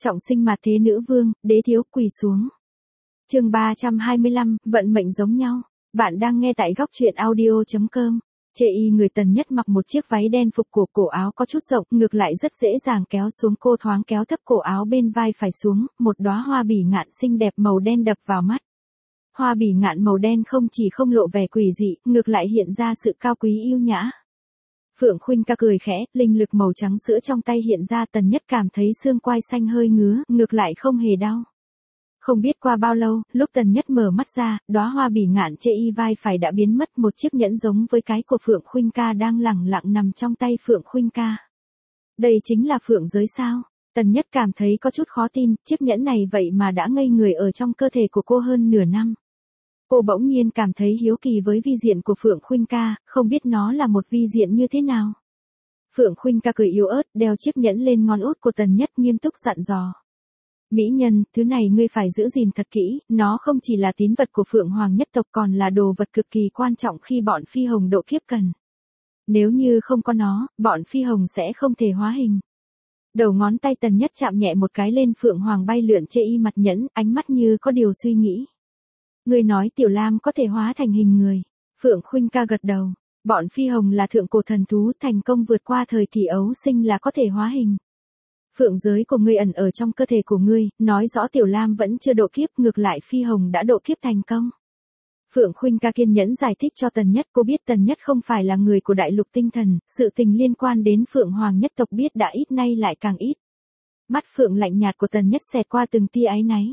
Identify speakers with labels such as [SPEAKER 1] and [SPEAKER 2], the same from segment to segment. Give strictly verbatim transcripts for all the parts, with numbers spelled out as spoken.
[SPEAKER 1] Trọng sinh mà thế nữ vương, đế thiếu quỳ xuống. Chương ba trăm hai mươi lăm, vận mệnh giống nhau. Bạn đang nghe tại góc truyện audio chấm com. Chê y người Tần Nhất mặc một chiếc váy đen phục cổ, cổ áo có chút rộng, ngược lại rất dễ dàng kéo xuống, cô thoáng kéo thấp cổ áo bên vai phải xuống, một đóa hoa bỉ ngạn xinh đẹp màu đen đập vào mắt. Hoa bỉ ngạn màu đen không chỉ không lộ vẻ quỷ dị, ngược lại hiện ra sự cao quý yêu nhã. Phượng Khuynh ca cười khẽ, linh lực màu trắng sữa trong tay hiện ra, Tần Nhất cảm thấy xương quai xanh hơi ngứa, ngược lại không hề đau. Không biết qua bao lâu, lúc Tần Nhất mở mắt ra, đóa hoa bỉ ngạn chê y vai phải đã biến mất, một chiếc nhẫn giống với cái của Phượng Khuynh ca đang lẳng lặng nằm trong tay Phượng Khuynh ca. Đây chính là phượng giới sao? Tần Nhất cảm thấy có chút khó tin, chiếc nhẫn này vậy mà đã ngây người ở trong cơ thể của cô hơn nửa năm. Cô bỗng nhiên cảm thấy hiếu kỳ với vi diện của Phượng Khuynh ca, không biết nó là một vi diện như thế nào. Phượng Khuynh ca cười yếu ớt, đeo chiếc nhẫn lên ngón út của Tần Nhất, nghiêm túc dặn dò. Mỹ nhân, thứ này ngươi phải giữ gìn thật kỹ, nó không chỉ là tín vật của Phượng Hoàng nhất tộc còn là đồ vật cực kỳ quan trọng khi bọn phi hồng độ kiếp cần. Nếu như không có nó, bọn phi hồng sẽ không thể hóa hình. Đầu ngón tay Tần Nhất chạm nhẹ một cái lên Phượng Hoàng bay lượn chê y mặt nhẫn, ánh mắt như có điều suy nghĩ. Ngươi nói Tiểu Lam có thể hóa thành hình người. Phượng Khuynh ca gật đầu. Bọn phi hồng là thượng cổ thần thú, thành công vượt qua thời kỳ ấu sinh là có thể hóa hình. Phượng giới của ngươi ẩn ở trong cơ thể của ngươi, nói rõ Tiểu Lam vẫn chưa độ kiếp, ngược lại phi hồng đã độ kiếp thành công. Phượng Khuynh ca kiên nhẫn giải thích cho Tần Nhất, cô biết Tần Nhất không phải là người của đại lục tinh thần, sự tình liên quan đến Phượng Hoàng nhất tộc biết đã ít nay lại càng ít. Mắt Phượng lạnh nhạt của Tần Nhất xẹt qua từng tia áy náy.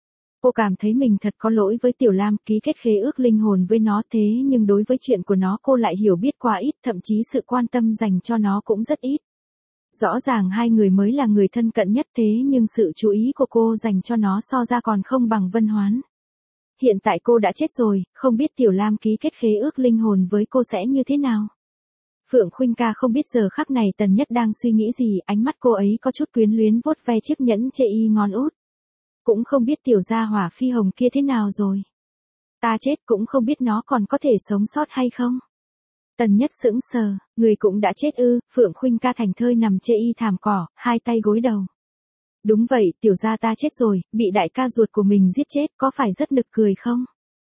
[SPEAKER 1] Cô cảm thấy mình thật có lỗi với Tiểu Lam, ký kết khế ước linh hồn với nó, thế nhưng đối với chuyện của nó cô lại hiểu biết quá ít, thậm chí sự quan tâm dành cho nó cũng rất ít. Rõ ràng hai người mới là người thân cận nhất, thế nhưng sự chú ý của cô dành cho nó so ra còn không bằng Vân Hoán. Hiện tại cô đã chết rồi, không biết Tiểu Lam ký kết khế ước linh hồn với cô sẽ như thế nào. Phượng Khuynh ca không biết giờ khắc này Tần Nhất đang suy nghĩ gì, ánh mắt cô ấy có chút quyến luyến vuốt ve chiếc nhẫn chê y ngón út. Cũng không biết tiểu gia hỏa phi hồng kia thế nào rồi. Ta chết cũng không biết nó còn có thể sống sót hay không. Tần Nhất sững sờ, người cũng đã chết ư? Phượng Khuynh ca thành thơi nằm chê y thảm cỏ, hai tay gối đầu. Đúng vậy, tiểu gia ta chết rồi, bị đại ca ruột của mình giết chết, có phải rất nực cười không?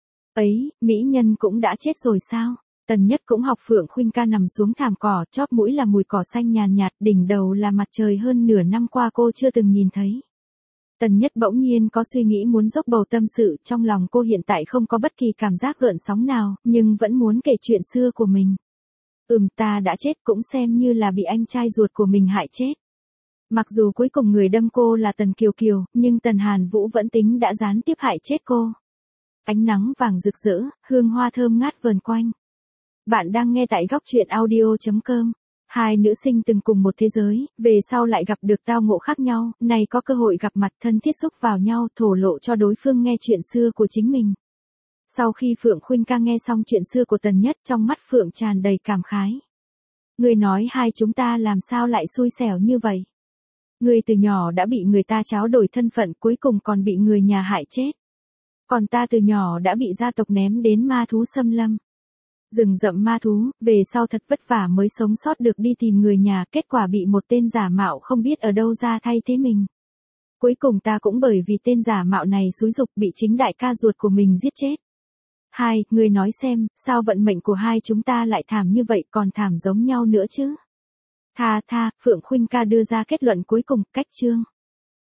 [SPEAKER 1] Ấy, mỹ nhân cũng đã chết rồi sao? Tần Nhất cũng học Phượng Khuynh ca nằm xuống thảm cỏ, chóp mũi là mùi cỏ xanh nhàn nhạt, đỉnh đầu là mặt trời hơn nửa năm qua cô chưa từng nhìn thấy. Tần Nhất bỗng nhiên có suy nghĩ muốn dốc bầu tâm sự, trong lòng cô hiện tại không có bất kỳ cảm giác gợn sóng nào, nhưng vẫn muốn kể chuyện xưa của mình. Ừm, ta đã chết cũng xem như là bị anh trai ruột của mình hại chết. Mặc dù cuối cùng người đâm cô là Tần Kiều Kiều, nhưng Tần Hàn Vũ vẫn tính đã gián tiếp hại chết cô. Ánh nắng vàng rực rỡ, hương hoa thơm ngát vờn quanh. Bạn đang nghe tại góc truyện audio chấm com. Hai nữ sinh từng cùng một thế giới, về sau lại gặp được tao ngộ khác nhau, này có cơ hội gặp mặt thân thiết xúc vào nhau, thổ lộ cho đối phương nghe chuyện xưa của chính mình. Sau khi Phượng Khuynh ca nghe xong chuyện xưa của Tần Nhất, trong mắt Phượng tràn đầy cảm khái. Người nói hai chúng ta làm sao lại xui xẻo như vậy? Người từ nhỏ đã bị người ta tráo đổi thân phận, cuối cùng còn bị người nhà hại chết. Còn ta từ nhỏ đã bị gia tộc ném đến ma thú xâm lâm. Rừng rậm ma thú, về sau thật vất vả mới sống sót được đi tìm người nhà, kết quả bị một tên giả mạo không biết ở đâu ra thay thế mình. Cuối cùng ta cũng bởi vì tên giả mạo này xúi giục bị chính đại ca ruột của mình giết chết. Hai, người nói xem, sao vận mệnh của hai chúng ta lại thảm như vậy, còn thảm giống nhau nữa chứ? Tha tha, Phượng Khuynh ca đưa ra kết luận cuối cùng, cách chương.